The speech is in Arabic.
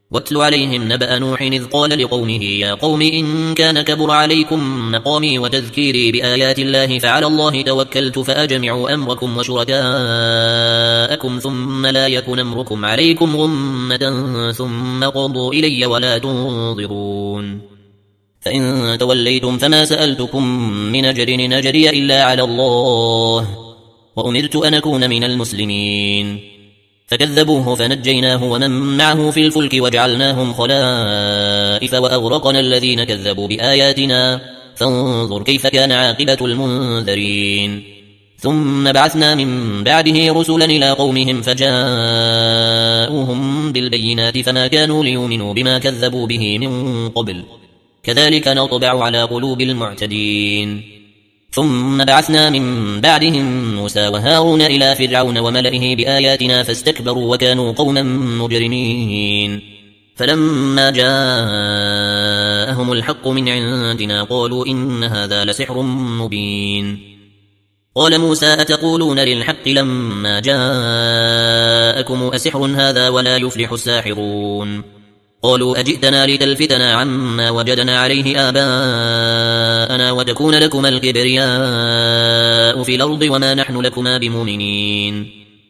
واتل عليهم نبأ نوح إذ قال لقومه يا قوم إن كان كبر عليكم مقامي وتذكيري بآيات الله فعلى الله توكلت فأجمعوا أمركم وشركاءكم ثم لا يكن أمركم عليكم غمة ثم قضوا إلي ولا تنظرون فإن توليتم فما سألتكم من أجر إن أجري إلا على الله وأمرت أن أكون من المسلمين فكذبوه فنجيناه ومن معه في الفلك وجعلناهم خلائف وأغرقنا الذين كذبوا بآياتنا فانظر كيف كان عاقبة المنذرين ثم بعثنا من بعده رسلا إلى قومهم فجاءوهم بالبينات فما كانوا ليؤمنوا بما كذبوا به من قبل كذلك نطبع على قلوب المعتدين ثم بعثنا من بعدهم موسى وهارون إلى فرعون وملئه بآياتنا فاستكبروا وكانوا قوما مجرمين فلما جاءهم الحق من عندنا قالوا إن هذا لسحر مبين قال موسى أتقولون للحق لما جاءكم أسحر هذا ولا يفلح الساحرون قالوا أجئتنا لتلفتنا عما وجدنا عليه آباءنا وتكون لكما الكبرياء في الأرض وما نحن لكما بمؤمنين